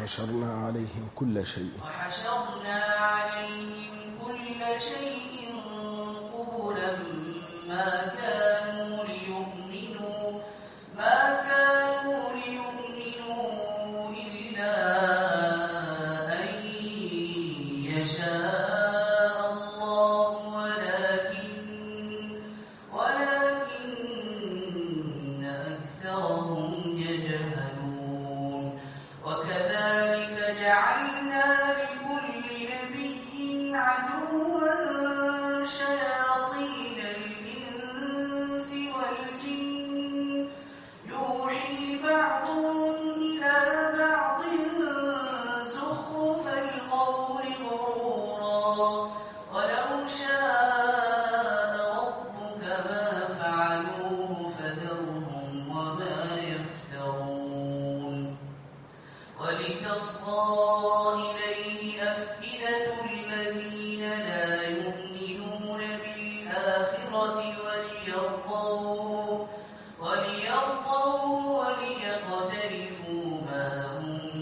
وحشرنا عليهم كل شيء قبلا ما كانوا ليؤمنوا إلا أن يشاء الله ولكن أكثرهم يجهلون وكذلك جعلنا لكل نبي عدوا شياطين الإنس والجن يوحي بعضهم إلى بعض زخرف القول غرورا ولو شاء ربك ما فعلوه فذرهم وما يفترون ولتصغى إليه أفئدة الذين لا يؤمنون بالآخرة وليرضوا وليقترفوا ما هم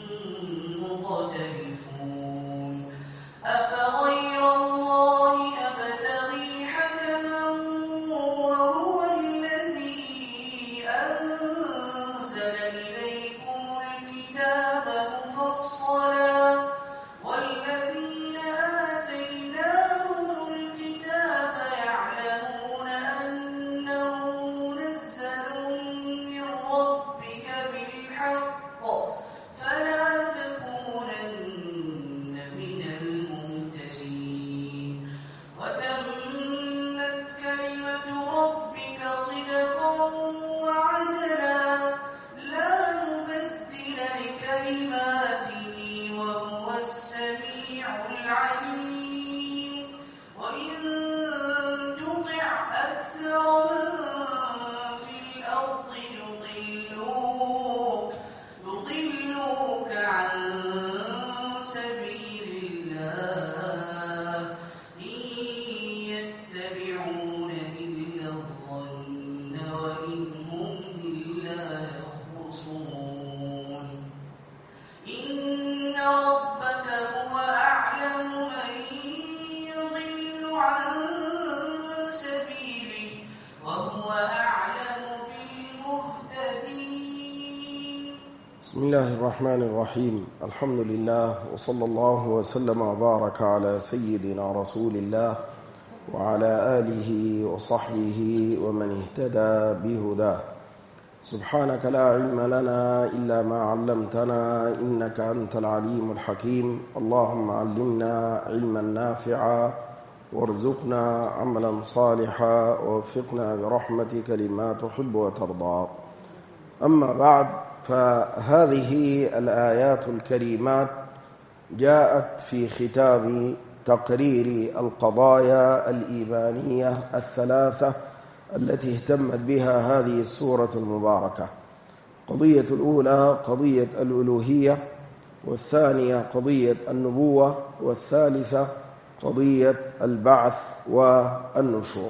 مقترفون أفغير الله أبتغي حكما وهو الذي أنزل إليكم الكتاب مفصلا والذين آتيناهم الكتاب يعلمون أنه منزل من ربك بالحق فلا تكونن من الممترين وتمت كلمة ربك صدقا وعدلا لا مبدل لكلماته وهو السميع العليم وإن تطع أكثر من في الأرض يضلوك عن سبيل الله إن يتبعون إلا الظن وإن هم إلا يخرصون إن ربك هو أعلم من يضل عن سبيله وهو أعلم بالمهتدين. بسم الله الرحمن الرحيم. الحمد لله وصلى الله وسلم وبارك على سيدنا رسول الله وعلى آله وصحبه ومن اهتدى بهداه. سبحانك لا علم لنا إلا ما علمتنا إنك أنت العليم الحكيم. اللهم علمنا علما نافعا وارزقنا عملا صالحا ووفقنا برحمتك لما تحب وترضى. أما بعد، فهذه الآيات الكريمات جاءت في ختام تقرير القضايا الإيمانية الثلاثة التي اهتمت بها هذه السورة المباركة. قضية الأولى قضية الألوهية، والثانية قضية النبوة، والثالثة قضية البعث والنشور.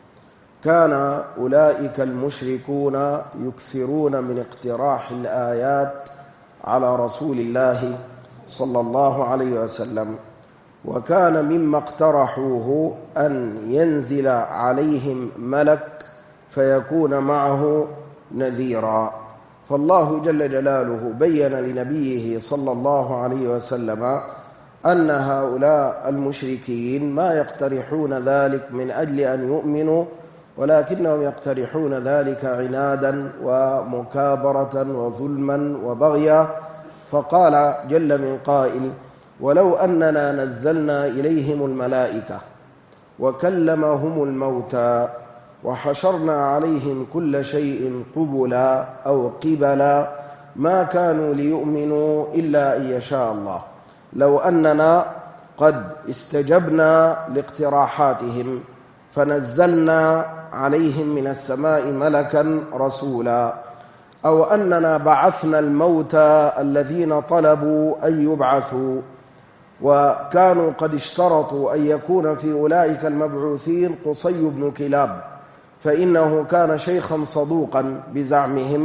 كان أولئك المشركون يكثرون من اقتراح الآيات على رسول الله صلى الله عليه وسلم، وكان مما اقترحوه أن ينزل عليهم ملك فيكون معه نذيرا. فالله جل جلاله بين لنبيه صلى الله عليه وسلم أن هؤلاء المشركين ما يقترحون ذلك من أجل أن يؤمنوا، ولكنهم يقترحون ذلك عنادا ومكابرة وظلما وبغيا. فقال جل من قائل: ولو أننا نزلنا إليهم الملائكة وكلمهم الموتى وحشرنا عليهم كل شيء قبلا أو قبلا ما كانوا ليؤمنوا إلا أن يشاء الله. لو أننا قد استجبنا لاقتراحاتهم فنزلنا عليهم من السماء ملكا رسولا، أو أننا بعثنا الموتى الذين طلبوا أن يبعثوا، وكانوا قد اشترطوا أن يكون في أولئك المبعوثين قصي بن كلاب، فإنه كان شيخا صدوقا بزعمهم،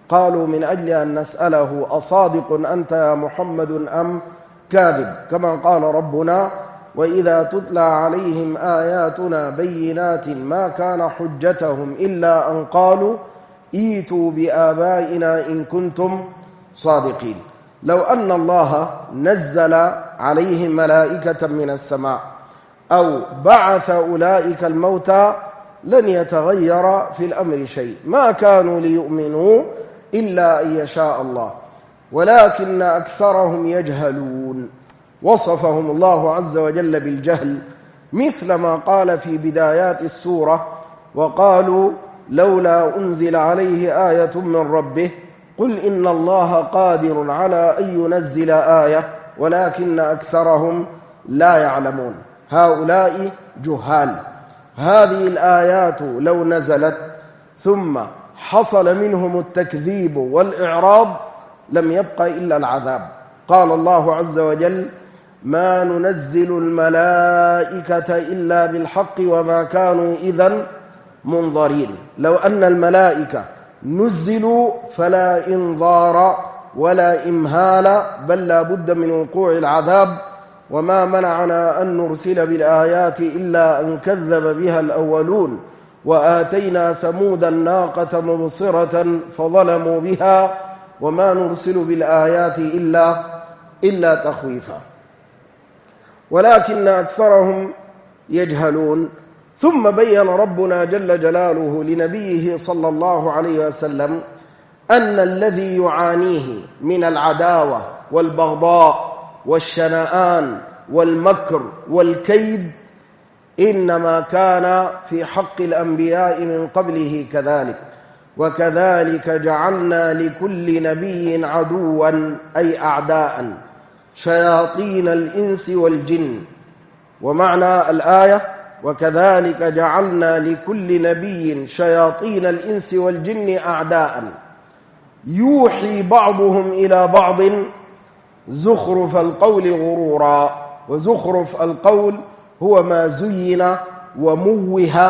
قالوا من أجل أن نسأله أصادق أنت يا محمد أم كاذب، كما قال ربنا: وإذا تتلى عليهم آياتنا بينات ما كان حجتهم إلا أن قالوا ائتوا بآبائنا إن كنتم صادقين. لو أن الله نزل عليهم ملائكة من السماء أو بعث أولئك الموتى لن يتغير في الأمر شيء، ما كانوا ليؤمنوا إلا أن يشاء الله ولكن أكثرهم يجهلون. وصفهم الله عز وجل بالجهل مثل ما قال في بدايات السورة: وقالوا لولا أنزل عليه آية من ربه قل إن الله قادر على أن ينزل آية ولكن أكثرهم لا يعلمون. هؤلاء جهال. هذه الآيات لو نزلت ثم حصل منهم التكذيب والإعراض لم يبق إلا العذاب. قال الله عز وجل: ما ننزل الملائكة إلا بالحق وما كانوا إذن منظرين. لو أن الملائكة نزلوا فلا إنظار ولا إمهال، بل لا بد من وقوع العذاب. وما منعنا أن نرسل بالآيات إلا أن كذب بها الأولون وآتينا ثمود الناقة مبصرة فظلموا بها وما نرسل بالآيات إلا تخويفا ولكن أكثرهم يجهلون. ثم بين ربنا جل جلاله لنبيه صلى الله عليه وسلم أن الذي يعانيه من العداوة والبغضاء والشنآن والمكر والكيد إنما كان في حق الأنبياء من قبله كذلك. وكذلك جعلنا لكل نبي عدوا أي أعداء شياطين الإنس والجن. ومعنى الآية: وكذلك جعلنا لكل نبي شياطين الإنس والجن أعداء يوحي بعضهم إلى بعض زخرف القول غرورا. وزخرف القول هو ما زين وموه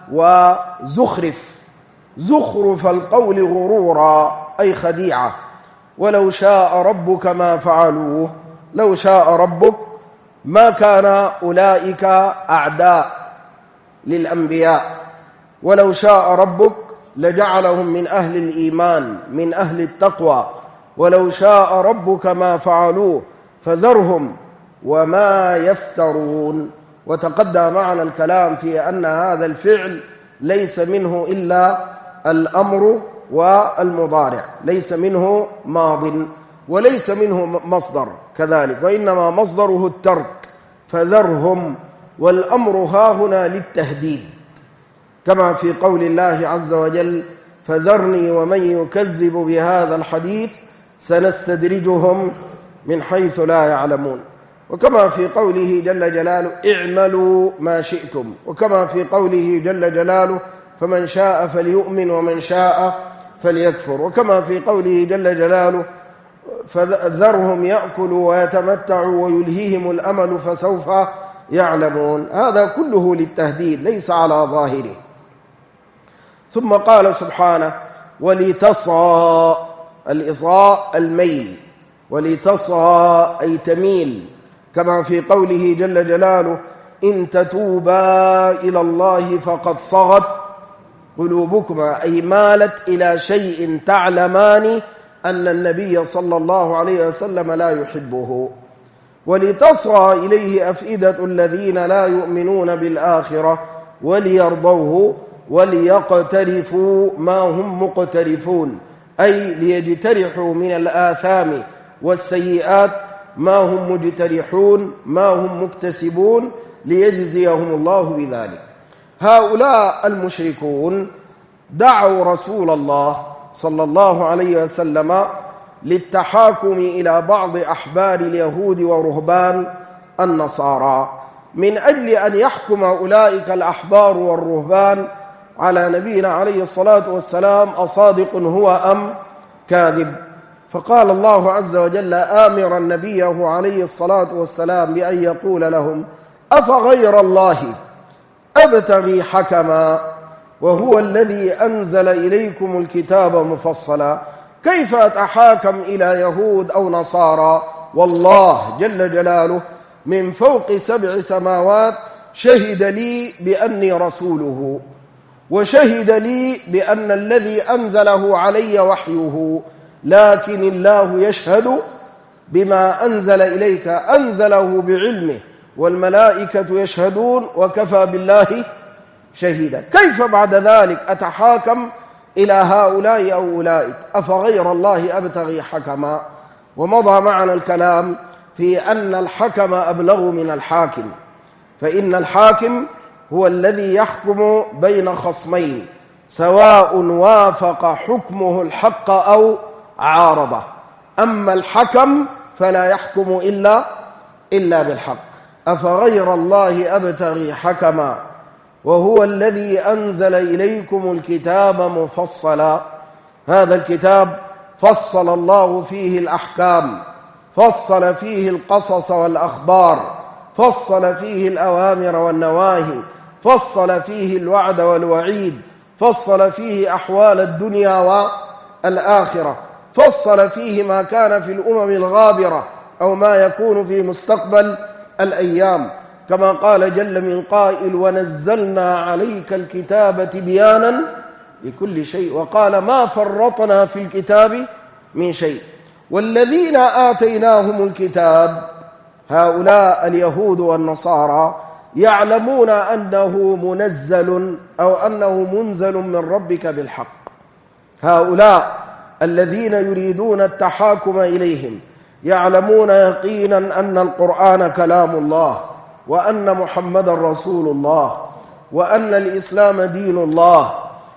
وزخرف. زخرف القول غرورا أي خديعة. ولو شاء ربك ما فعلوه. لو شاء ربك ما كان أولئك أعداء للأنبياء، ولو شاء ربك لجعلهم من أهل الإيمان من أهل التقوى. ولو شاء ربك ما فعلوه فذرهم وما يفترون. وتقدم معنا الكلام في أن هذا الفعل ليس منه إلا الأمر والمضارع، ليس منه ماض وليس منه مصدر كذلك، وإنما مصدره الترك. فذرهم، والأمر هاهنا للتهديد، كما في قول الله عز وجل: فذرني ومن يكذب بهذا الحديث سنستدرجهم من حيث لا يعلمون. وكما في قوله جل جلاله: اعملوا ما شئتم. وكما في قوله جل جلاله: فمن شاء فليؤمن ومن شاء فليكفر. وكما في قوله جل جلاله: فذرهم يأكلوا ويتمتعوا ويلهيهم الأمل فسوف يعلمون. هذا كله للتهديد ليس على ظاهره. ثم قال سبحانه: ولتصغى. الإصغاء الميل، ولتصغى أي تميل، كما في قوله جل جلاله: إن تتوبا إلى الله فقد صغت قلوبكما، أي مالت إلى شيء تعلمان أن النبي صلى الله عليه وسلم لا يحبه. ولتصغى إليه أفئدة الذين لا يؤمنون بالآخرة وليرضوه وليقترفوا ما هم مقترفون، أي ليجترحوا من الآثام والسيئات ما هم مجترحون ما هم مكتسبون ليجزيهم الله بذلك. هؤلاء المشركون دعوا رسول الله صلى الله عليه وسلم للتحاكم إلى بعض أحبار اليهود ورهبان النصارى من أجل أن يحكم أولئك الأحبار والرهبان على نبينا عليه الصلاة والسلام أصادق هو أم كاذب. فقال الله عز وجل آمرا نبيه عليه الصلاة والسلام بأن يقول لهم: أفغير الله أبتغي حكما وهو الذي أنزل إليكم الكتاب مفصلا. كيف أتحاكم إلى يهود أو نصارى؟ والله جل جلاله من فوق 7 سماوات شهد لي بأني رسوله، وشهد لي بأن الذي أنزله علي وحيه، لكن الله يشهد بما أنزل إليك أنزله بعلمه، والملائكة يشهدون وكفى بالله شهيدا. كيف بعد ذلك أتحاكم إلى هؤلاء أو أولئك؟ أفغير الله أبتغي حكما؟ ومضى معنا الكلام في أن الحكم أبلغ من الحاكم، فإن الحاكم هو الذي يحكم بين خصمين سواء وافق حكمه الحق أو عارضه، أما الحكم فلا يحكم إلا بالحق. أفغير الله أبتغي حكما وهو الذي أنزل إليكم الكتاب مفصلا. هذا الكتاب فصل الله فيه الأحكام، فصل فيه القصص والأخبار، فصل فيه الأوامر والنواهي، فصل فيه الوعد والوعيد، فصل فيه أحوال الدنيا والآخرة، فصل فيه ما كان في الأمم الغابرة أو ما يكون في مستقبل الأيام، كما قال جل من قائل: ونزلنا عليك الكتاب تبيانا لكل شيء، وقال: ما فرطنا في الكتاب من شيء. والذين آتيناهم الكتاب هؤلاء اليهود والنصارى يعلمون أنه منزل أو أنه منزل من ربك بالحق. هؤلاء الذين يريدون التحاكم إليهم يعلمون يقينا أن القرآن كلام الله، وأن محمدا رسول الله، وأن الإسلام دين الله،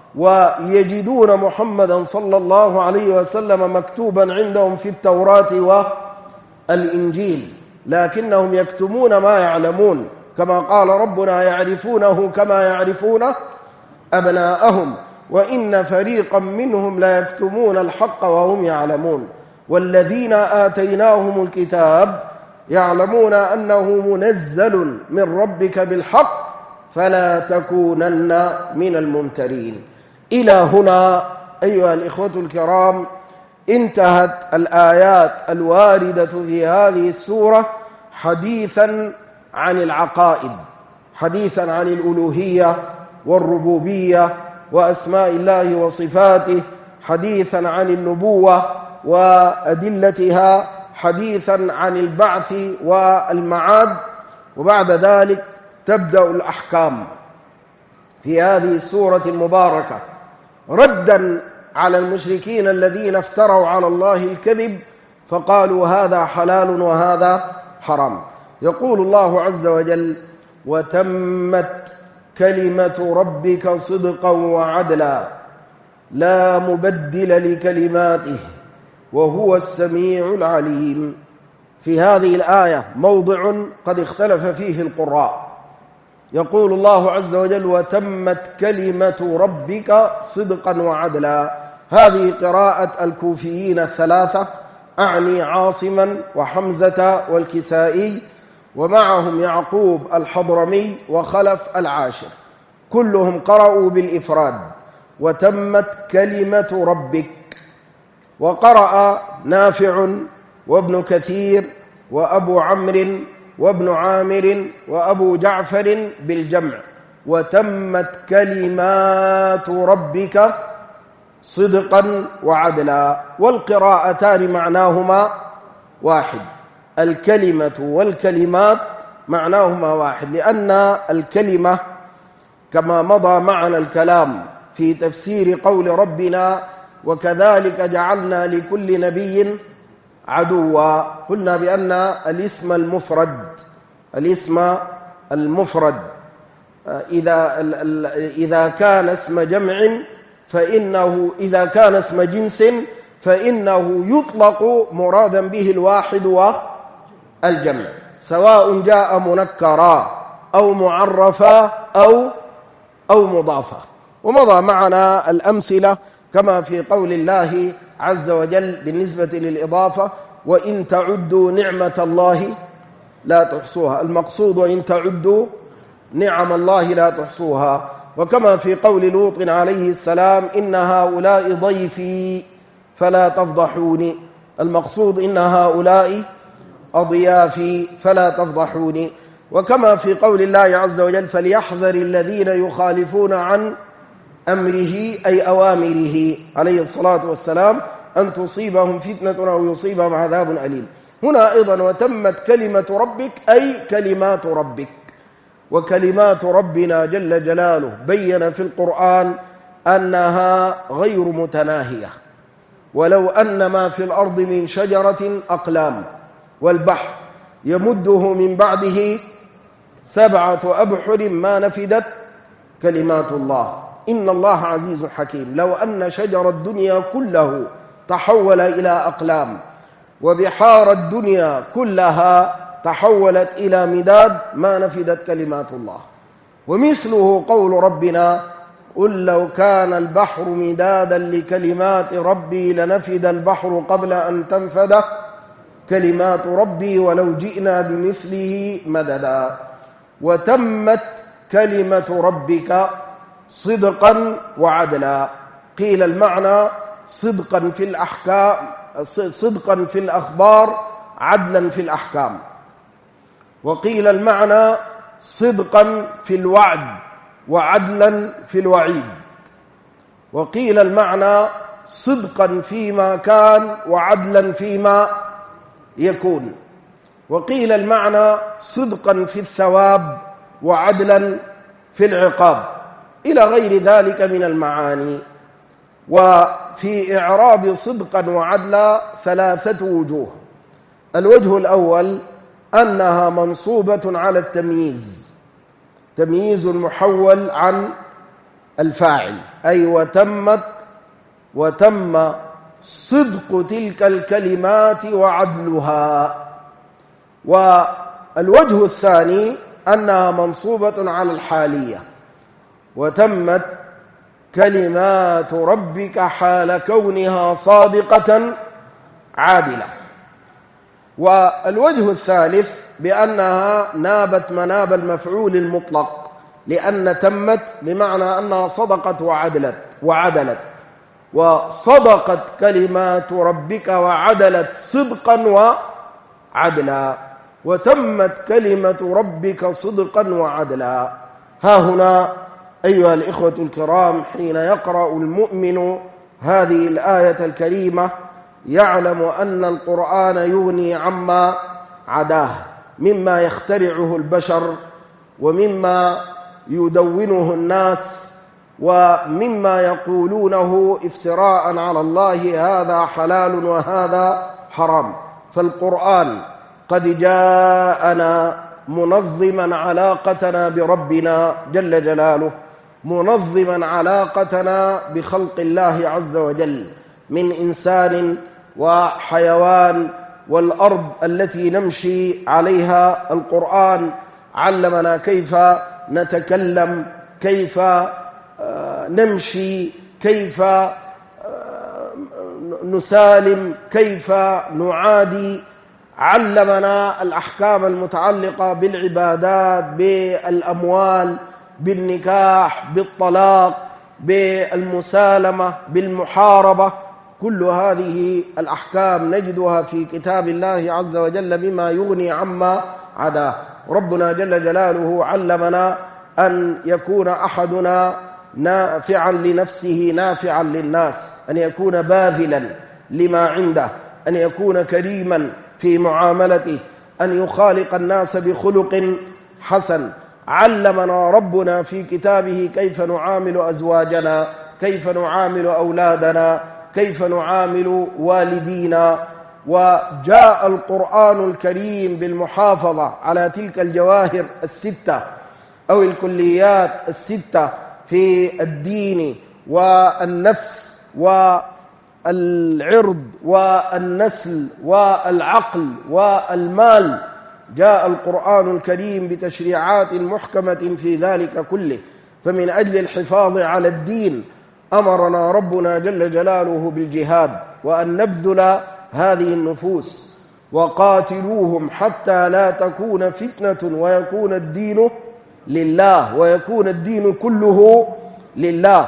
ويجدون محمدا صلى الله عليه وسلم مكتوبا عندهم في التوراة والإنجيل، لكنهم يكتمون ما يعلمون، كما قال ربنا: يعرفونه كما يعرفون أبناءهم وإن فريقا منهم لا يكتمون الحق وهم يعلمون. والذين آتيناهم الكتاب يعلمون أنه منزل من ربك بالحق فلا تكونن من الممترين. إلى هنا أيها الإخوة الكرام انتهت الآيات الواردة في هذه السورة حديثا عن العقائد، حديثا عن الألوهية والربوبية وأسماء الله وصفاته، حديثا عن النبوة وأدلتها، حديثا عن البعث والمعاد. وبعد ذلك تبدأ الأحكام في هذه السورة المباركة ردا على المشركين الذين افتروا على الله الكذب فقالوا هذا حلال وهذا حرام. يقول الله عز وجل: وتمت كلمة ربك صدقا وعدلا لا مبدل لكلماته وهو السميع العليم. في هذه الآية موضع قد اختلف فيه القراء. يقول الله عز وجل: وتمت كلمة ربك صدقا وعدلا. هذه قراءة الكوفيين الثلاثة، أعني عاصما وحمزة والكسائي، ومعهم يعقوب الحضرمي وخلف العاشر، كلهم قرأوا بالإفراد: وتمت كلمة ربك. وقرأ نافع وابن كثير وأبو عمرو وابن عامر وأبو جعفر بالجمع: وتمت كلمات ربك صدقا وعدلا. والقراءتان معناهما واحد، الكلمة والكلمات معناهما واحد، لأن الكلمة كما مضى معنا الكلام في تفسير قول ربنا: وكذلك جعلنا لكل نبي عدوا، قلنا بأن الاسم المفرد إذا كان اسم جمع فإنه إذا كان اسم جنس فإنه يطلق مرادا به الواحد والجمع، سواء جاء منكرا أو معرفا أو مضافا. ومضى معنا الأمثلة كما في قول الله عز وجل بالنسبة للإضافة: وإن تعدوا نعمة الله لا تحصوها. المقصود وإن تعدوا نعم الله لا تحصوها. وكما في قول لوط عليه السلام: إن هؤلاء ضيفي فلا تفضحوني. المقصود إن هؤلاء أضيافي فلا تفضحوني. وكما في قول الله عز وجل فليحذر الذين يخالفون عن أمره أي أوامره عليه الصلاة والسلام أن تصيبهم فتنة أو يصيبهم عذاب أليم. هنا أيضا وتمت كلمة ربك أي كلمات ربك. وكلمات ربنا جل جلاله بين في القرآن أنها غير متناهية. ولو أن ما في الأرض من شجرة أقلام والبحر يمده من بعده 7 أبحر ما نفدت كلمات الله إن الله عزيز حكيم. لو أن شجر الدنيا كله تحول إلى أقلام وبحار الدنيا كلها تحولت إلى مداد ما نفدت كلمات الله. ومثله قول ربنا قل لو كان البحر مدادا لكلمات ربي لنفد البحر قبل أن تنفد كلمات ربي ولو جئنا بمثله مددا. وتمت كلمة ربك صدقا وعدلا. قيل المعنى صدقا في الأحكام، صدقا في الأخبار، عدلا في الأحكام. وقيل المعنى صدقا في الوعد وعدلا في الوعيد. وقيل المعنى صدقا فيما كان وعدلا فيما يكون. وقيل المعنى صدقا في الثواب وعدلا في العقاب إلى غير ذلك من المعاني. وفي إعراب صدقا وعدلا 3 وجوه. الوجه الأول أنها منصوبة على التمييز، تمييز محول عن الفاعل، أي وتم صدق تلك الكلمات وعدلها. والوجه الثاني أنها منصوبة على الحالية، وتمت كلمات ربك حال كونها صادقة عادلة. والوجه الثالث بأنها نابت مناب المفعول المطلق، لأن تمت بمعنى أنها صدقت وعدلت وصدقت كلمات ربك وعدلت صدقا وعدلا، وتمت كلمة ربك صدقا وعدلا. ها هنا أيها الإخوة الكرام حين يقرأ المؤمن هذه الآية الكريمة يعلم أن القرآن يغني عما عداه مما يخترعه البشر ومما يدونه الناس ومما يقولونه افتراء على الله هذا حلال وهذا حرام. فالقرآن قد جاءنا منظما علاقتنا بربنا جل جلاله، منظما علاقتنا بخلق الله عز وجل من إنسان وحيوان والأرض التي نمشي عليها. القرآن علمنا كيف نتكلم، كيف نمشي، كيف نسالم، كيف نعادي. علمنا الأحكام المتعلقة بالعبادات، بالأموال، بالنكاح، بالطلاق، بالمسالمة، بالمحاربة. كل هذه الأحكام نجدها في كتاب الله عز وجل بما يغني عما عداه. ربنا جل جلاله علمنا أن يكون أحدنا نافعا لنفسه نافعا للناس، أن يكون باذلا لما عنده، أن يكون كريما في معاملته، أن يخالق الناس بخلق حسن. علمنا ربنا في كتابه كيف نعامل أزواجنا، كيف نعامل أولادنا، كيف نعامل والدينا. وجاء القرآن الكريم بالمحافظة على تلك الجواهر 6 أو الكليات 6 في الدين والنفس والعرض والنسل والعقل والمال. جاء القرآن الكريم بتشريعات محكمة في ذلك كله. فمن أجل الحفاظ على الدين أمرنا ربنا جل جلاله بالجهاد، وأن نبذل هذه النفوس وقاتلوهم حتى لا تكون فتنة ويكون الدين لله، ويكون الدين كله لله.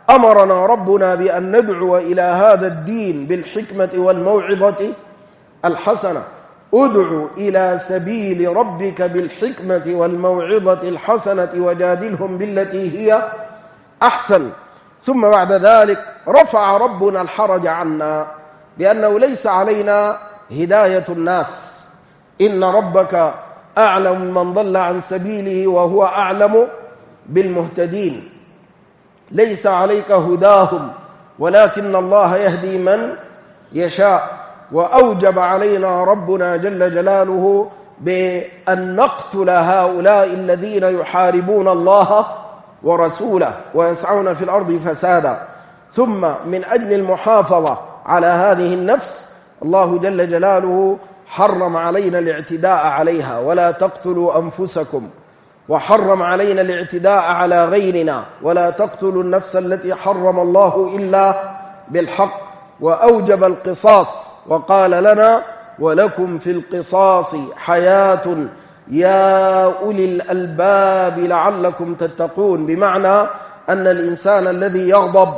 أمرنا ربنا بأن ندعو إلى هذا الدين بالحكمة والموعظة الحسنة. ادع إلى سبيل ربك بالحكمة والموعظة الحسنة وجادلهم بالتي هي أحسن. ثم بعد ذلك رفع ربنا الحرج عنا بأنه ليس علينا هداية الناس، إن ربك أعلم من ضل عن سبيله وهو أعلم بالمهتدين. ليس عليك هداهم ولكن الله يهدي من يشاء. وأوجب علينا ربنا جل جلاله بأن نقتل هؤلاء الذين يحاربون الله ورسوله ويسعون في الأرض فسادا. ثم من أجل المحافظة على هذه النفس الله جل جلاله حرم علينا الاعتداء عليها، ولا تقتلوا أنفسكم، وحرم علينا الاعتداء على غيرنا، ولا تقتلوا النفس التي حرم الله إلا بالحق. وأوجب القصاص وقال لنا ولكم في القصاص حياة يا أولي الألباب لعلكم تتقون، بمعنى أن الإنسان الذي يغضب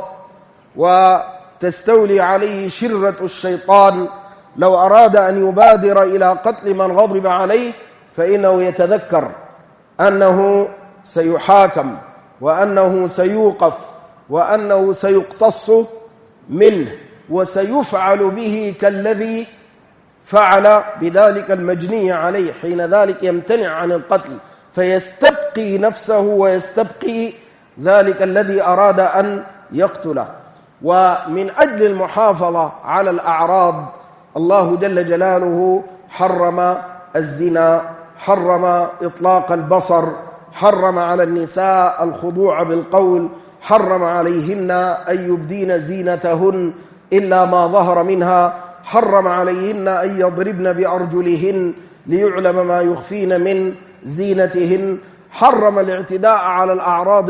وتستولي عليه شرة الشيطان لو أراد أن يبادر إلى قتل من غضب عليه فإنه يتذكر أنه سيحاكم وأنه سيوقف وأنه سيقتص منه وسيفعل به كالذي فعل بذلك المجني عليه. حين ذلك يمتنع عن القتل فيستبقي نفسه ويستبقي ذلك الذي أراد أن يقتله. ومن أجل المحافظة على الأعراض الله جل جلاله حرم الزنا، حرم إطلاق البصر، حرم على النساء الخضوع بالقول، حرم عليهن أن يبدين زينتهن إلا ما ظهر منها، حرم عليهن أن يضربن بأرجلهن ليعلم ما يخفين من زينتهن، حرم الاعتداء على الأعراض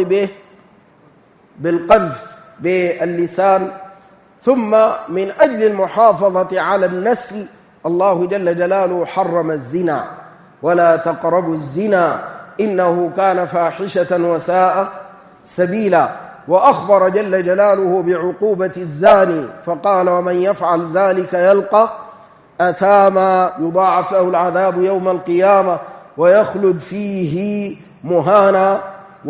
بالقذف باللسان. ثم من أجل المحافظة على النسل الله جل جلاله حرم الزنا، ولا تقربوا الزنا إنه كان فاحشة وساء سبيلا. وأخبر جل جلاله بعقوبة الزاني فقال ومن يفعل ذلك يلقى أثاما يضاعف له العذاب يوم القيامة ويخلد فيه مهانا.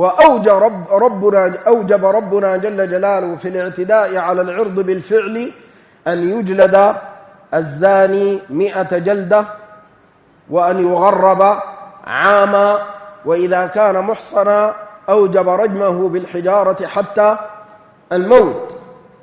وأوجب ربنا جل جلاله في الاعتداء على العرض بالفعل أن يجلد الزاني 100 جلدة وأن يغرب عاما، وإذا كان محصنا أوجب رجمه بالحجارة حتى الموت.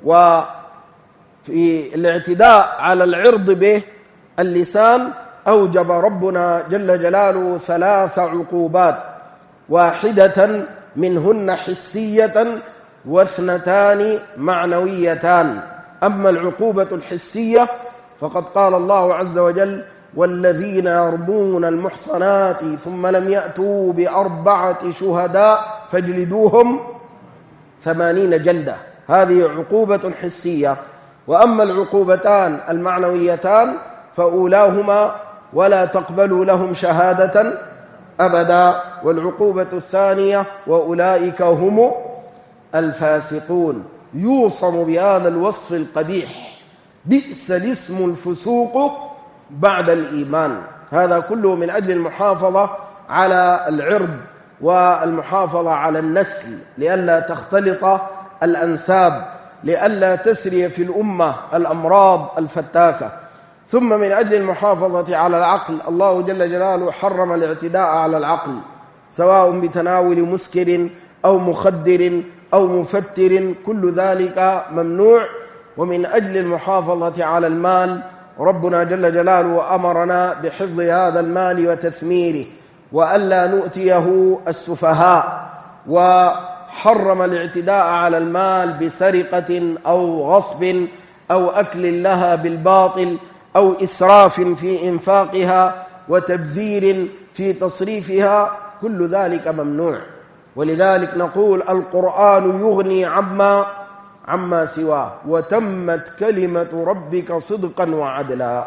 وفي الاعتداء على العرض باللسان أوجب ربنا جل جلاله 3 عقوبات، واحدة منهن حسية و2 معنويتان. أما العقوبة الحسية فقد قال الله عز وجل والذين يرمون المحصنات ثم لم يأتوا ب4 شهداء فاجلدوهم 80 جلدة، هذه عقوبة حسية. وأما العقوبتان المعنويتان فأولاهما ولا تقبلوا لهم شهادة أبدا، والعقوبة الثانية وأولئك هم الفاسقون. يوصم بهذا الوصف القبيح بئس الاسم الفسوق بعد الإيمان. هذا كله من أجل المحافظة على العرض والمحافظة على النسل لئلا تختلط الأنساب، لئلا تسري في الأمة الأمراض الفتاكة. ثم من أجل المحافظة على العقل الله جل جلاله حرم الاعتداء على العقل سواء بتناول مسكر أو مخدر أو مفتر، كل ذلك ممنوع. ومن أجل المحافظة على المال ربنا جل جلاله أمرنا بحفظ هذا المال وتثميره وألا نؤتيه السفهاء، وحرم الاعتداء على المال بسرقة أو غصب أو أكل لها بالباطل أو إسراف في إنفاقها وتبذير في تصريفها، كل ذلك ممنوع. ولذلك نقول القرآن يغني عما سواه وتمت كلمة ربك صدقا وعدلا.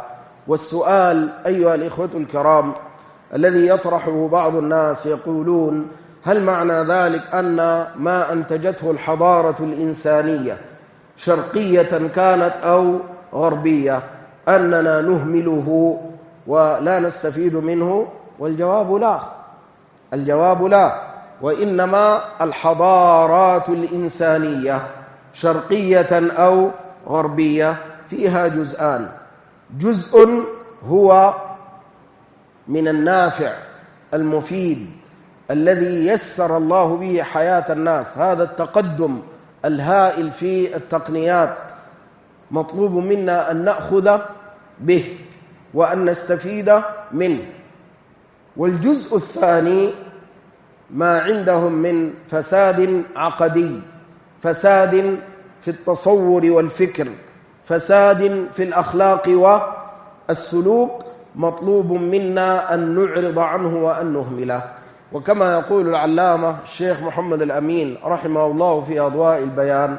والسؤال أيها الإخوة الكرام الذي يطرحه بعض الناس يقولون هل معنى ذلك أن ما أنتجته الحضارة الإنسانية شرقية كانت أو غربية أننا نهمله ولا نستفيد منه؟ والجواب لا. الجواب لا، وإنما الحضارات الإنسانية شرقية أو غربية فيها جزءان: جزء هو من النافع المفيد الذي يسر الله به حياة الناس، هذا التقدم الهائل في التقنيات مطلوب منا أن نأخذ به وأن نستفيد منه. والجزء الثاني ما عندهم من فساد عقدي، فساد في التصور والفكر، فساد في الأخلاق والسلوك، مطلوب منا أن نعرض عنه وأن نهمله. وكما يقول العلامة الشيخ محمد الأمين رحمه الله في أضواء البيان: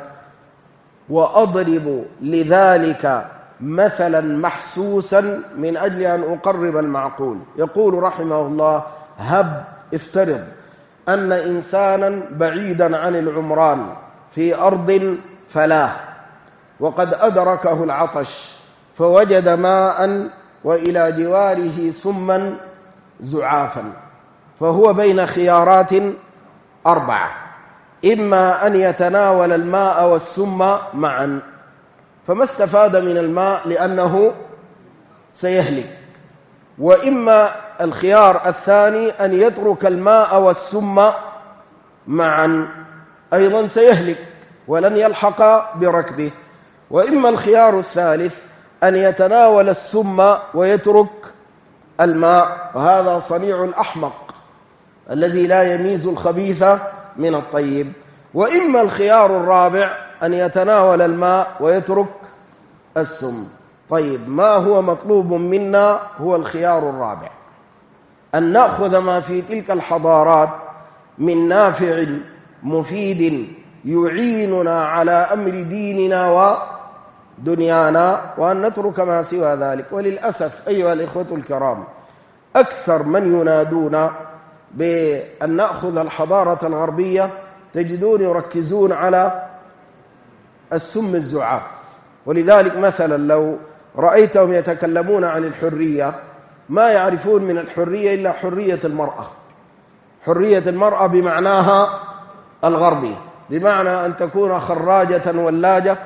وأضرب لذلك مثلا محسوسا من أجل أن أقرب المعقول. يقول رحمه الله: افترض أن إنسانا بعيدا عن العمران في أرض فلاة، وقد أدركه العطش فوجد ماء وإلى جواره سما زعافا، فهو بين خيارات 4: إما أن يتناول الماء والسم معا فما استفاد من الماء لأنه سيهلك، وإما الخيار الثاني أن يترك الماء والسم معا أيضا سيهلك ولن يلحق بركبه، وإما الخيار الثالث أن يتناول السم ويترك الماء، وهذا صنيع أحمق الذي لا يميز الخبيث من الطيب، وإما الخيار الرابع أن يتناول الماء ويترك السم. طيب، ما هو مطلوب منا؟ هو الخيار الرابع، أن نأخذ ما في تلك الحضارات من نافع مفيد يعيننا على أمر ديننا ودنيانا، وأن نترك ما سوى ذلك. وللأسف أيها الإخوة الكرام، أكثر من ينادون بأن نأخذ الحضارة الغربية تجدون يركزون على السم الزعاف. ولذلك مثلا لو رأيتهم يتكلمون عن الحرية ما يعرفون من الحرية إلا حرية المرأة، حرية المرأة بمعناها الغربي، بمعنى أن تكون خراجة ولاجة،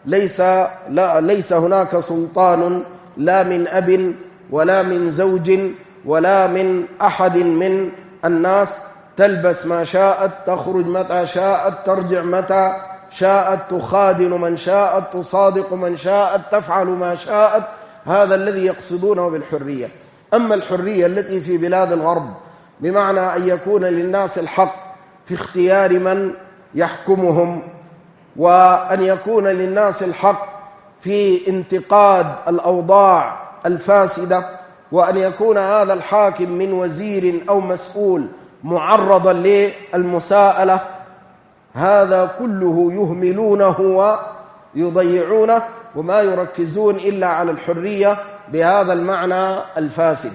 ليس هناك سلطان لا من أب ولا من زوج ولا من أحد من الناس، تلبس ما شاءت، تخرج متى شاءت، ترجع متى شاءت، تخادن من شاءت، تصادق من شاءت، تفعل ما شاءت. هذا الذي يقصدونه بالحرية. أما الحرية التي في بلاد الغرب بمعنى أن يكون للناس الحق في اختيار من يحكمهم، وأن يكون للناس الحق في انتقاد الأوضاع الفاسدة، وأن يكون هذا الحاكم من وزير أو مسؤول معرضا للمساءلة، هذا كله يهملونه ويضيعونه، وما يركزون إلا على الحرية بهذا المعنى الفاسد،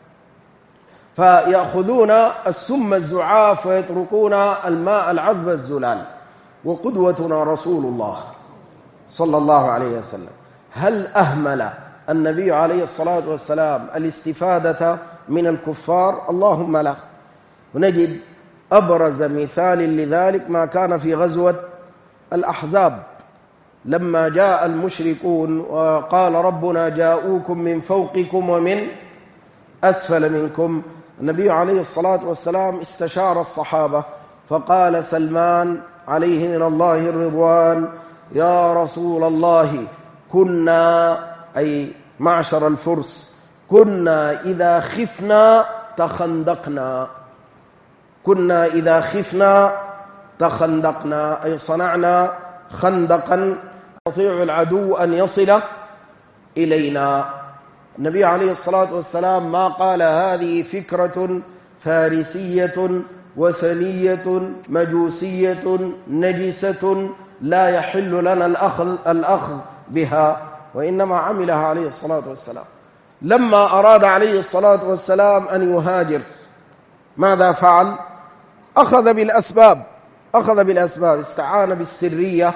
فيأخذون السم الزعاف ويتركون الماء العذب الزلال. وقدوتنا رسول الله صلى الله عليه وسلم، هل أهمل النبي عليه الصلاة والسلام الاستفادة من الكفار؟ اللهم لا. ونجد أبرز مثال لذلك ما كان في غزوة الأحزاب، لما جاء المشركون وقال ربنا جاءوكم من فوقكم ومن أسفل منكم، النبي عليه الصلاة والسلام استشار الصحابة فقال سلمان عليه من الله الرضوان: يا رسول الله، كنا، أي معشر الفرس، كنا إذا خفنا تخندقنا، كنا إذا خفنا تخندقنا، أي صنعنا خندقا يستطيع العدو أن يصل إلينا. النبي عليه الصلاة والسلام ما قال هذه فكرة فارسية وثنية مجوسية نجسة لا يحل لنا الأخذ بها، وإنما عملها عليه الصلاة والسلام. لما أراد عليه الصلاة والسلام أن يهاجر ماذا فعل؟ أخذ بالأسباب استعان بالسرية،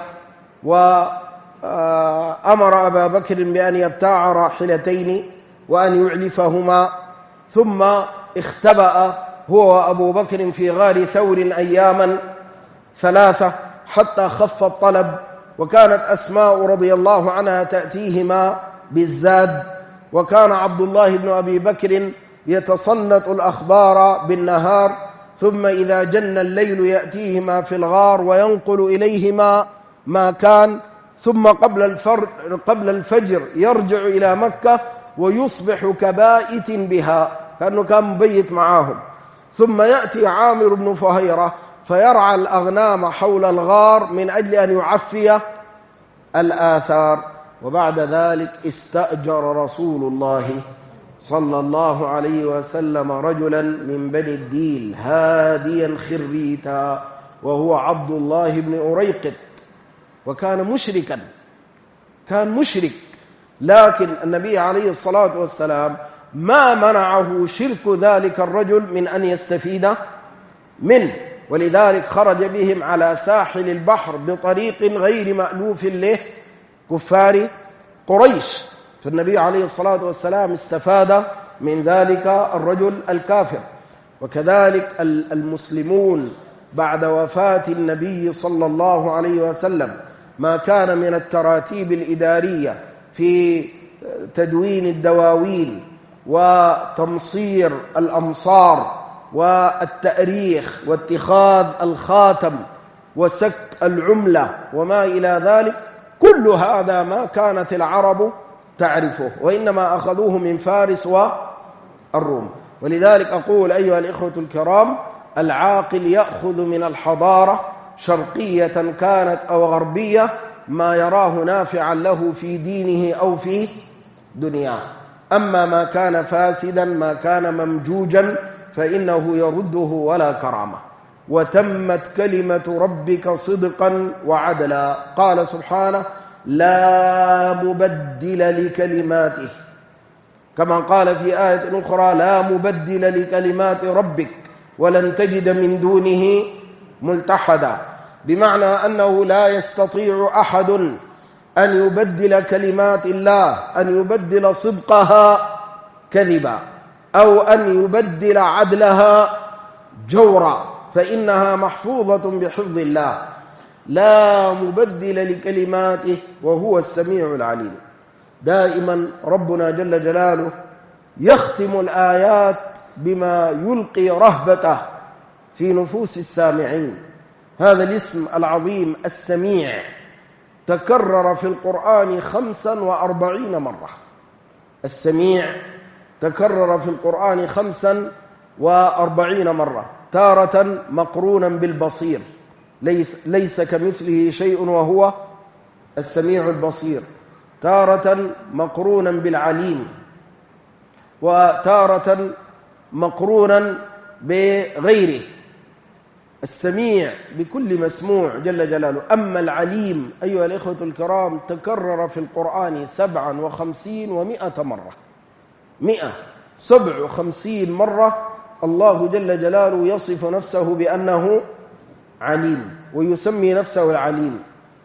وأمر أبا بكر بأن يبتاع راحلتين وأن يعلفهما، ثم اختبأ هو وأبو بكر في غار ثور أياما 3 حتى خف الطلب، وكانت أسماء رضي الله عنها تأتيهما بالزاد، وكان عبد الله بن أبي بكر يتصنت الأخبار بالنهار، ثم إذا جن الليل يأتيهما في الغار وينقل إليهما ما كان، ثم قبل الفجر يرجع إلى مكة ويصبح كبائت بها، كأنه كان مبيت معاهم، ثم يأتي عامر بن فهيرة فيرعى الأغنام حول الغار من أجل أن يعفي الآثار. وبعد ذلك استأجر رسول الله صلى الله عليه وسلم رجلا من بني الديل هاديا خريتا، وهو عبد الله بن أريقط، وكان مشركا، كان مشرك، لكن النبي عليه الصلاة والسلام ما منعه شرك ذلك الرجل من أن يستفيد منه، ولذلك خرج بهم على ساحل البحر بطريق غير مألوف له كفار قريش، فالنبي عليه الصلاة والسلام استفاد من ذلك الرجل الكافر. وكذلك المسلمون بعد وفاة النبي صلى الله عليه وسلم ما كان من التراتيب الإدارية في تدوين الدواوين وتمصير الأمصار والتأريخ واتخاذ الخاتم وسك العملة وما إلى ذلك، كل هذا ما كانت العرب تعرفه، وإنما أخذوه من فارس والروم. ولذلك أقول أيها الإخوة الكرام، العاقل يأخذ من الحضارة شرقية كانت أو غربية ما يراه نافعا له في دينه أو في دنياه، أما ما كان فاسدا ما كان ممجوجا فإنه يرده ولا كرامة. وتمت كلمة ربك صدقا وعدلا، قال سبحانه: لا مبدل لكلماته، كما قال في آية أخرى: لا مبدل لكلمات ربك ولن تجد من دونه ملتحدا، بمعنى أنه لا يستطيع أحد أن يبدل كلمات الله، أن يبدل صدقها كذبا، أو أن يبدل عدلها جورا، فإنها محفوظة بحفظ الله. لا مبدل لكلماته وهو السميع العليم. دائما ربنا جل جلاله يختم الآيات بما يلقي رهبته في نفوس السامعين. هذا الاسم العظيم السميع تكرر في القرآن 45 مرة. السميع تكرر في القرآن 45 مرة، تارة مقرونا بالبصير، ليس كمثله شيء وهو السميع البصير، تارة مقرونا بالعليم، وتارة مقرونا بغيره. السميع بكل مسموع جل جلاله. أما العليم أيها الإخوة الكرام تكرر في القرآن 57 و100 مرة، 157 مرة الله جل جلاله يصف نفسه بأنه عليم ويسمي نفسه العليم،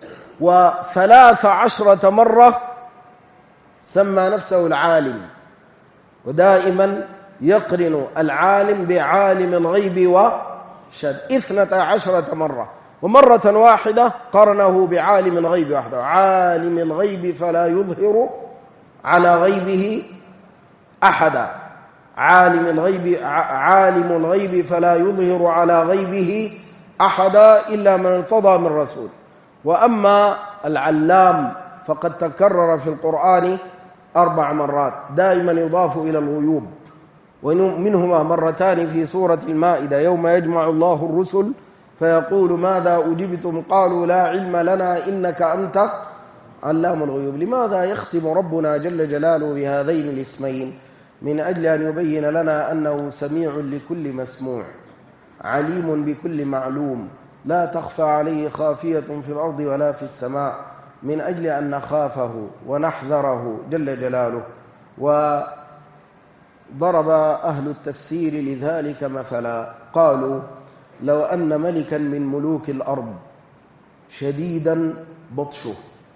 و13 مرة سمى نفسه العالم، ودائما يقرن العالم بعالم الغيب وشهادة 12 مرة، ومرة واحدة قرنه بعالم الغيب وحده: عالم الغيب فلا يظهر على غيبه أحدا، عالم الغيب فلا يظهر على غيبه أحدا إلا من ارتضى من رسول. وأما العلام فقد تكرر في القرآن 4 مرات، دائما يضاف إلى الغيوب، ومنهما مرتان في سورة المائدة: يوم يجمع الله الرسل فيقول ماذا أجبتم قالوا لا علم لنا إنك أنت علام الغيوب. لماذا يختم ربنا جل جلاله بهذين الاسمين؟ من أجل أن يبين لنا أنه سميع لكل مسموع، عليم بكل معلوم، لا تخفى عليه خافية في الأرض ولا في السماء، من أجل أن نخافه ونحذره جل جلاله. وضرب أهل التفسير لذلك مثلا، قالوا: لو أن ملكا من ملوك الأرض شديدا بطشه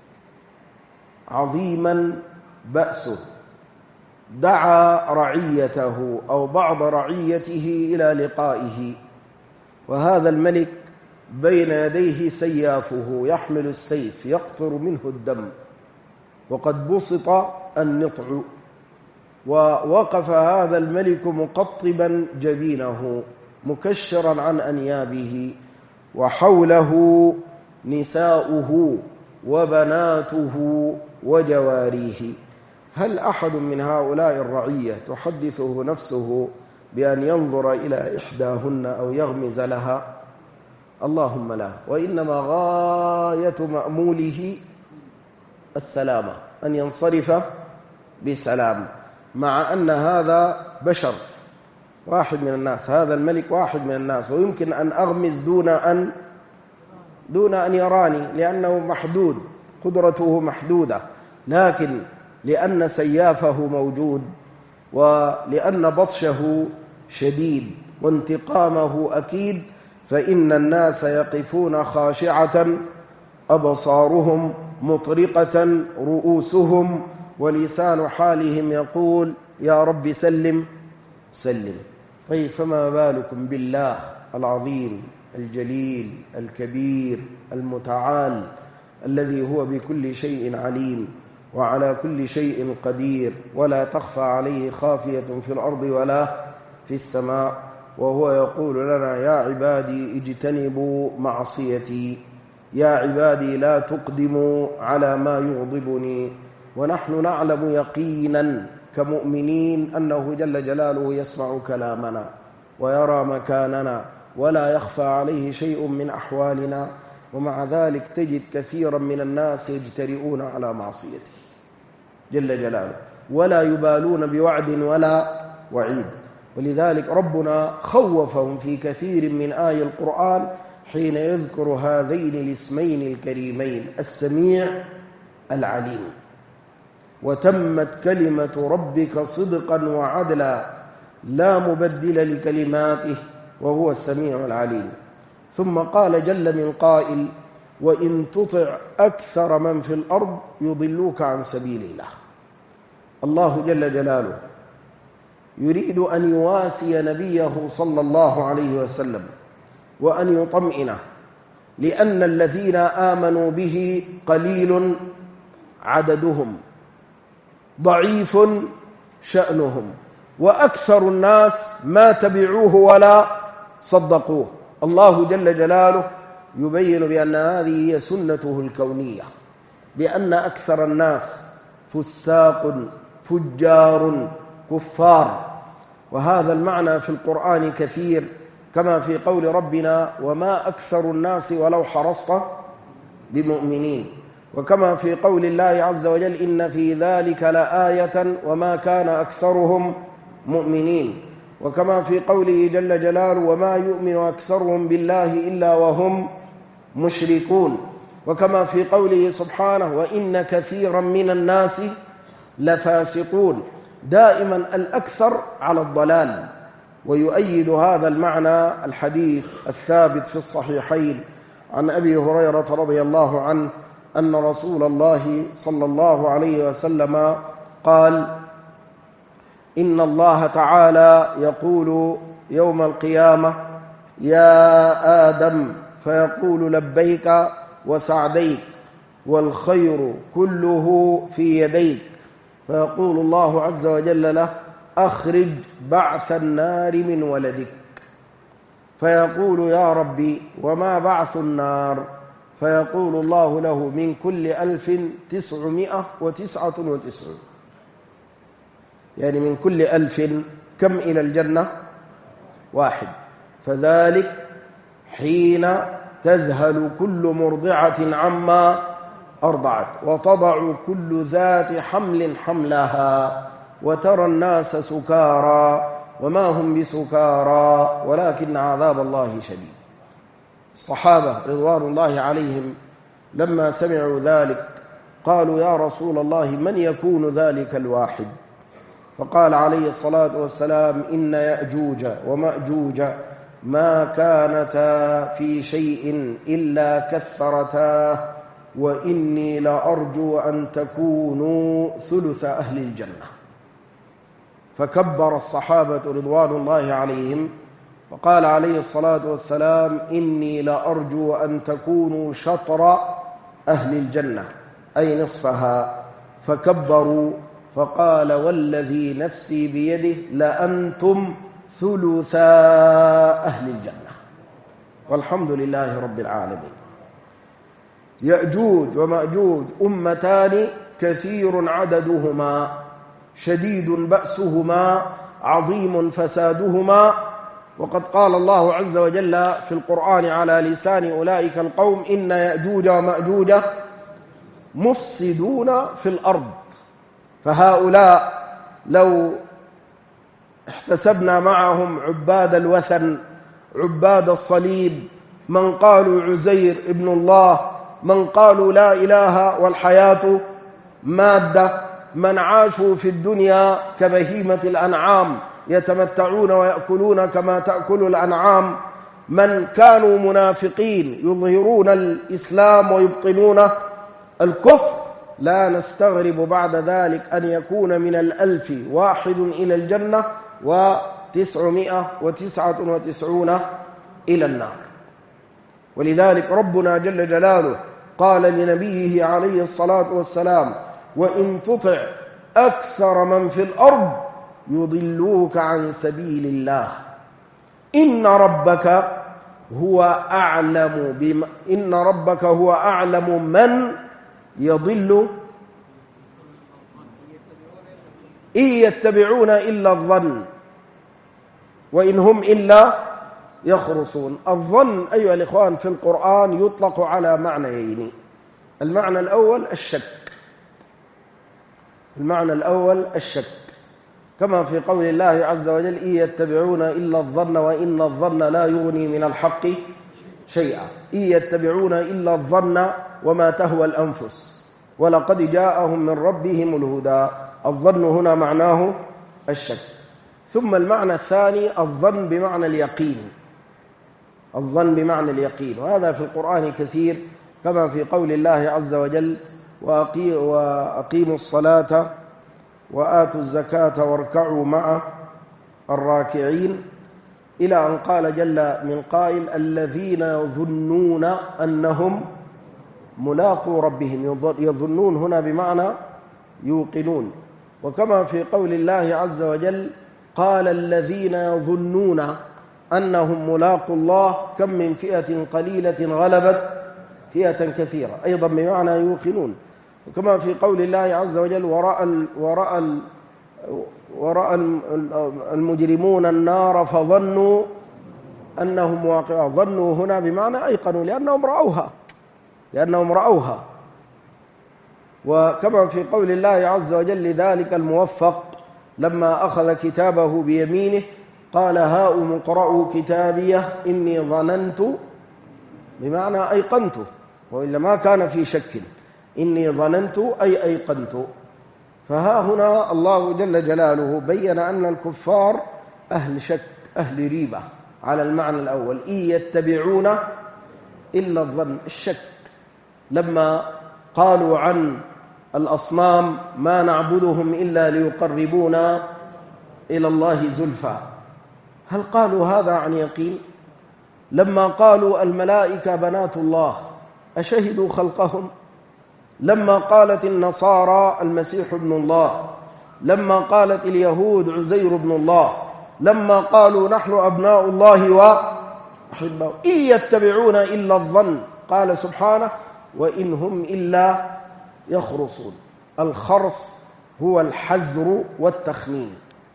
عظيما بأسه دعا رعيته أو بعض رعيته إلى لقائه، وهذا الملك بين يديه سيافه يحمل السيف يقطر منه الدم وقد بسط النطع، ووقف هذا الملك مقطبا جبينه مكشرا عن أنيابه، وحوله نساؤه وبناته وجواريه. هل أحد من هؤلاء الرعية تحدثه نفسه بأن ينظر إلى إحداهن أو يغمز لها؟ اللهم لا، وإنما غاية مأموله السلامة، أن ينصرف بسلام، مع أن هذا بشر واحد من الناس، هذا الملك واحد من الناس، ويمكن أن أغمز دون أن يراني لأنه محدود، قدرته محدودة، لكن لأن سيافه موجود ولأن بطشه شديد وانتقامه أكيد، فإن الناس يقفون خاشعة أبصارهم مطرقة رؤوسهم، ولسان حالهم يقول يا رب سلم سلم. طيب فما بالكم بالله العظيم الجليل الكبير المتعال الذي هو بكل شيء عليم وعلى كل شيء قدير، ولا تخفى عليه خافية في الأرض ولا في السماء، وهو يقول لنا يا عبادي اجتنبوا معصيتي، يا عبادي لا تقدموا على ما يغضبني. ونحن نعلم يقينا كمؤمنين أنه جل جلاله يسمع كلامنا ويرى مكاننا ولا يخفى عليه شيء من أحوالنا، ومع ذلك تجد كثيرا من الناس يجترئون على معصيته جل جلاله ولا يبالون بوعد ولا وعيد. ولذلك ربنا خوفهم في كثير من آي القرآن حين يذكر هذين الاسمين الكريمين السميع العليم. وتمت كلمة ربك صدقا وعدلا لا مبدل لكلماته وهو السميع العليم. ثم قال جل من قائل وإن تطع أكثر من في الأرض يضلوك عن سبيل الله. الله جل جلاله يريد أن يواسي نبيه صلى الله عليه وسلم وأن يطمئنه، لأن الذين آمنوا به قليل عددهم ضعيف شأنهم، وأكثر الناس ما تبعوه ولا صدقوه. الله جل جلاله يبين بأن هذه هي سنته الكونية، بأن أكثر الناس فساق فجار كفار، وهذا المعنى في القرآن كثير، كما في قول ربنا وما أكثر الناس ولو حرصت بمؤمنين، وكما في قول الله عز وجل إن في ذلك لآية وما كان أكثرهم مؤمنين، وكما في قوله جل جلاله وما يؤمن أكثرهم بالله إلا وهم مشركون، وكما في قوله سبحانه وإن كثيرا من الناس لفاسقون. دائما الأكثر على الضلال. ويؤيد هذا المعنى الحديث الثابت في الصحيحين عن أبي هريرة رضي الله عنه أن رسول الله صلى الله عليه وسلم قال إن الله تعالى يقول يوم القيامة يا آدم فيقول لبيك وسعديك والخير كله في يديك، فيقول الله عز وجل له أخرج بعث النار من ولدك، فيقول يا ربي وما بعث النار؟ فيقول الله له من كل 1999، يعني من كل 1000 كم إلى الجنة؟ 1. فذلك حين تذهل كل مرضعة عما أرضعت وتضع كل ذات حمل حملها وترى الناس سكارى وما هم بسكارى ولكن عذاب الله شديد. الصحابة رضوان الله عليهم لما سمعوا ذلك قالوا يا رسول الله من يكون ذلك الواحد؟ فقال عليه الصلاة والسلام إن يأجوج ومأجوج ما كانتا في شيء إلا كثرتاه وإني لأرجو أن تكونوا ثلث أهل الجنة. فكبر الصحابة رضوان الله عليهم وقال عليه الصلاة والسلام إني لأرجو أن تكونوا شطر أهل الجنة أي نصفها. فكبروا فقال والذي نفسي بيده لأنتم ثلثا أهل الجنة والحمد لله رب العالمين. يأجوج ومأجوج أمتان كثير عددهما شديد بأسهما عظيم فسادهما. وقد قال الله عز وجل في القرآن على لسان أولئك القوم إن يأجوج ومأجوج مفسدون في الأرض. فهؤلاء لو احتسبنا معهم عباد الوثن عباد الصليب من قالوا عزير ابن الله من قالوا لا إله والحياة مادة من عاشوا في الدنيا كبهيمة الأنعام يتمتعون ويأكلون كما تأكل الأنعام من كانوا منافقين يظهرون الإسلام ويبطنون الكفر لا نستغرب بعد ذلك أن يكون من 1000 واحد إلى الجنة و999 إلى النار. ولذلك ربنا جل جلاله قال لنبيه عليه الصلاة والسلام وإن تطع أكثر من في الأرض يضلوك عن سبيل الله إن ربك هو أعلم من يضل إن يتبعون إلا الظن وإن هم إلا يخرصون. الظن أيها الإخوان في القرآن يطلق على معنيين. المعنى الأول الشك كما في قول الله عز وجل إن يتبعون إلا الظن وإن الظن لا يغني من الحق شيئا. إن يتبعون إلا الظن وما تهوى الأنفس ولقد جاءهم من ربهم الهدى. الظن هنا معناه الشك. ثم المعنى الثاني الظن بمعنى اليقين وهذا في القرآن كثير كما في قول الله عز وجل وأقيموا الصلاة وآتوا الزكاة واركعوا مع الراكعين إلى أن قال جل من قائل الذين يظنون أنهم ملاقو ربهم. يظنون هنا بمعنى يوقنون. وكما في قول الله عز وجل قال الذين يظنون أنهم ملاقو الله كم من فئة قليلة غلبت فئة كثيرة أيضا بمعنى يوقنون. وكما في قول الله عز وجل ورأى المجرمون النار فظنوا أنهم واقعون. ظنوا هنا بمعنى أيقنوا لأنهم رأوها. وكما في قول الله عز وجل لذلك الموفق لما أخذ كتابه بيمينه قال هاؤم اقرءوا كتابيه إني ظننت بمعنى أيقنت وإلا ما كان في شك. إني ظننت أي أيقنت. فها هنا الله جل جلاله بين أن الكفار أهل شك أهل ريبة على المعنى الأول. إن يتبعون إلا الظن الشك. لما قالوا عن الأصنام ما نعبدهم إلا ليقربونا إلى الله زلفى هل قالوا هذا عن يقين؟ لما قالوا الملائكة بنات الله أشهدوا خلقهم؟ لما قالت النصارى المسيح ابن الله لما قالت اليهود عزير ابن الله لما قالوا نحن أبناء الله وأحباؤه إن يتبعون إلا الظن قال سبحانه وإن هم إلا يخرصون. الخرص هو الحزر والتخمين.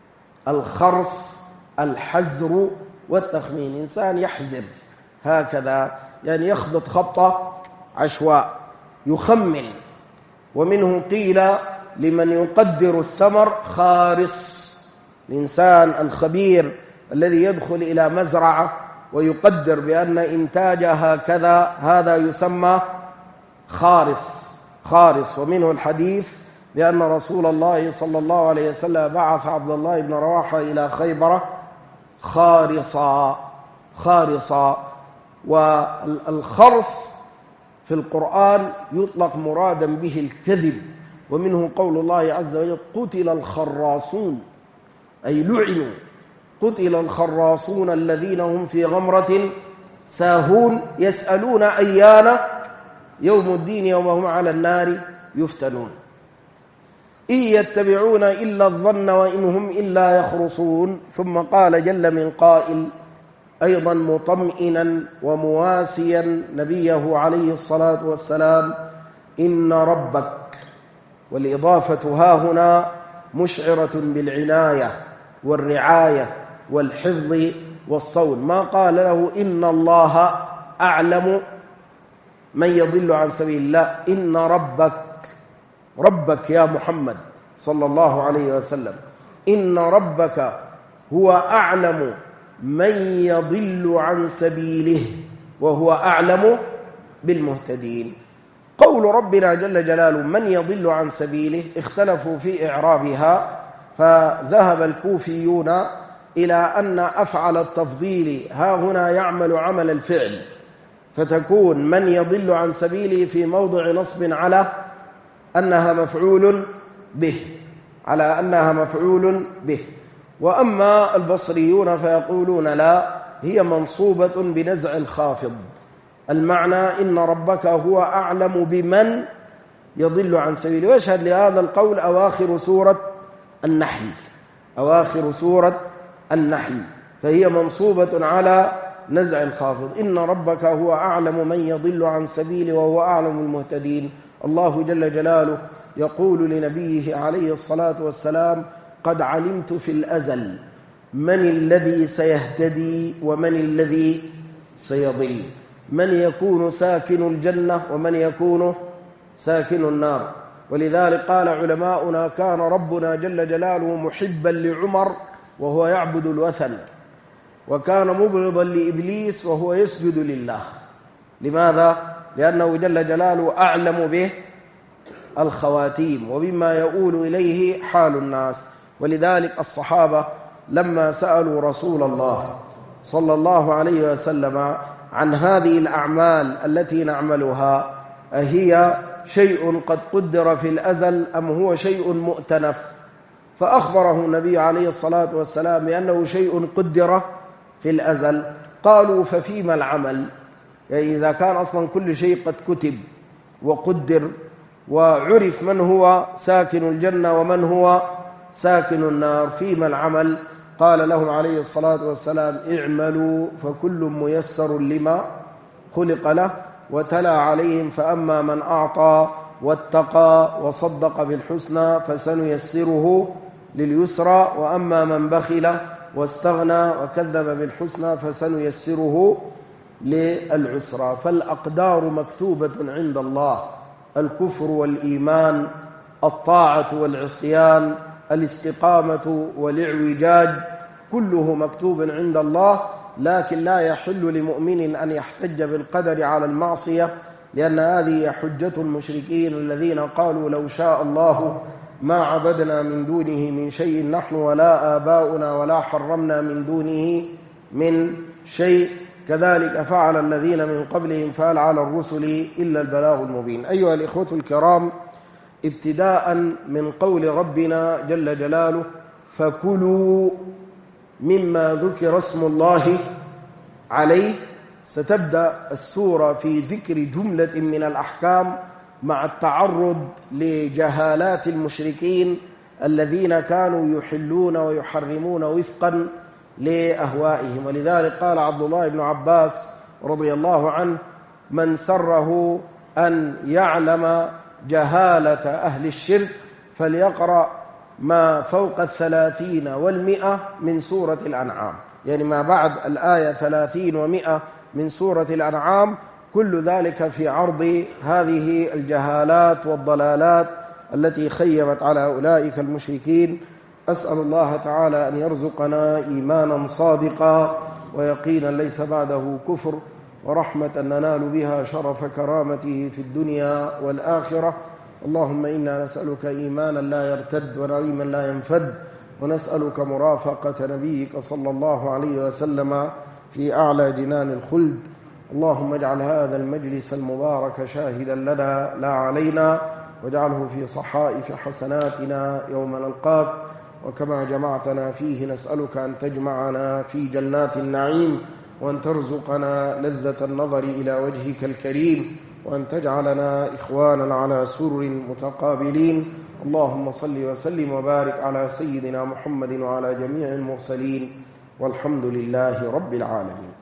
الحزر والتخمين إنسان يحزر هكذا يعني يخبط خبطة عشواء يخمن. ومنه قيل لمن يقدر الثمر خارص. الإنسان الخبير الذي يدخل إلى مزرعة ويقدر بأن إنتاجها كذا هذا يسمى خارص. ومنه الحديث بأن رسول الله صلى الله عليه وسلم بعث عبد الله بن رواحة إلى خيبر خارصا خارصا. والخرص في القرآن يطلق مرادا به الكذب، ومنه قول الله عز وجل قتل الخراصون، أي لعنوا. قتل الخراصون الذين هم في غمرة ساهون يسألون أيان يوم الدين يوم هم على النار يفتنون. إن يتبعون إلا الظن وإن هم إلا يخرصون. ثم قال جل من قائل أيضا مطمئنا ومواسيا نبيه عليه الصلاة والسلام إن ربك، والإضافة هاهنا مشعرة بالعناية والرعاية والحفظ والصون. ما قال له إن الله أعلم من يضل عن سبيل الله، إن ربك يا محمد صلى الله عليه وسلم، إن ربك هو أعلم من يضل عن سبيله وهو أعلم بالمهتدين. قول ربنا جل جلاله من يضل عن سبيله اختلفوا في إعرابها، فذهب الكوفيون إلى أن أفعل التفضيل ها هنا يعمل عمل الفعل، فتكون من يضل عن سبيله في موضع نصب على أنها مفعول به، وأما البصريون فيقولون لا، هي منصوبة بنزع الخافض. المعنى إن ربك هو أعلم بمن يضل عن سبيله. ويشهد لهذا القول أواخر سورة النحل، فهي منصوبة على نزع الخافض. إن ربك هو أعلم من يضل عن سبيله وهو أعلم المهتدين. الله جل جلاله يقول لنبيه عليه الصلاة والسلام قد علمت في الأزل من الذي سيهتدي ومن الذي سيضل، من يكون ساكن الجنة ومن يكون ساكن النار. ولذلك قال علماؤنا كان ربنا جل جلاله محبا لعمر وهو يعبد الوثن، وكان مبغضا لإبليس وهو يسجد لله. لماذا؟ لأنه جل جلاله أعلم به الخواتيم وبما يؤول إليه حال الناس. ولذلك الصحابة لما سألوا رسول الله صلى الله عليه وسلم عن هذه الأعمال التي نعملها أهي شيء قد قدر في الأزل أم هو شيء مؤتنف، فأخبره النبي عليه الصلاة والسلام بأنه شيء قدر في الأزل. قالوا ففيما العمل؟ يعني إذا كان أصلا كل شيء قد كتب وقدر وعرف من هو ساكن الجنة ومن هو ساكن النار، فيما العمل؟ قال لهم عليه الصلاة والسلام اعملوا فكل ميسر لما خلق له، وتلا عليهم فأما من أعطى واتقى وصدق بالحسنى فسنيسره لليسرى، وأما من بخل واستغنى وكذب بالحسنى فسنيسره للعسرى. فالأقدار مكتوبة عند الله، الكفر والإيمان، الطاعة والعصيان، الاستقامة والاعوجاج، كله مكتوب عند الله. لكن لا يحل لمؤمن أن يحتج بالقدر على المعصية، لأن هذه حجة المشركين الذين قالوا لو شاء الله ما عبدنا من دونه من شيء نحن ولا آباؤنا ولا حرمنا من دونه من شيء، كذلك فعل الذين من قبلهم فهل على الرسل إلا البلاغ المبين. أيها الإخوة الكرام، ابتداء من قول ربنا جل جلاله فكلوا مما ذكر اسم الله عليه، ستبدأ السورة في ذكر جملة من الأحكام مع التعرض لجهالات المشركين الذين كانوا يحلون ويحرمون وفقا لأهوائهم. ولذلك قال عبد الله بن عباس رضي الله عنه من سره أن يعلم جهالة أهل الشرك فليقرأ ما فوق 30 و100 من سورة الأنعام، يعني ما بعد الآية 30 و100 من سورة الأنعام، كل ذلك في عرض هذه الجهالات والضلالات التي خيمت على أولئك المشركين. أسأل الله تعالى أن يرزقنا إيمانا صادقا ويقينا ليس بعده كفر، ورحمة ننال بها شرف كرامته في الدنيا والآخرة. اللهم إنا نسألك إيمانا لا يرتد ونعيما لا ينفد، ونسألك مرافقة نبيك صلى الله عليه وسلم في أعلى جنان الخلد. اللهم اجعل هذا المجلس المبارك شاهدا لنا لا علينا، واجعله في صحائف حسناتنا يوم نلقاك. وكما جمعتنا فيه نسألك أن تجمعنا في جنات النعيم، وأن ترزقنا لذة النظر إلى وجهك الكريم، وأن تجعلنا إخوانا على سرر متقابلين. اللهم صل وسلم وبارك على سيدنا محمد وعلى جميع المرسلين، والحمد لله رب العالمين.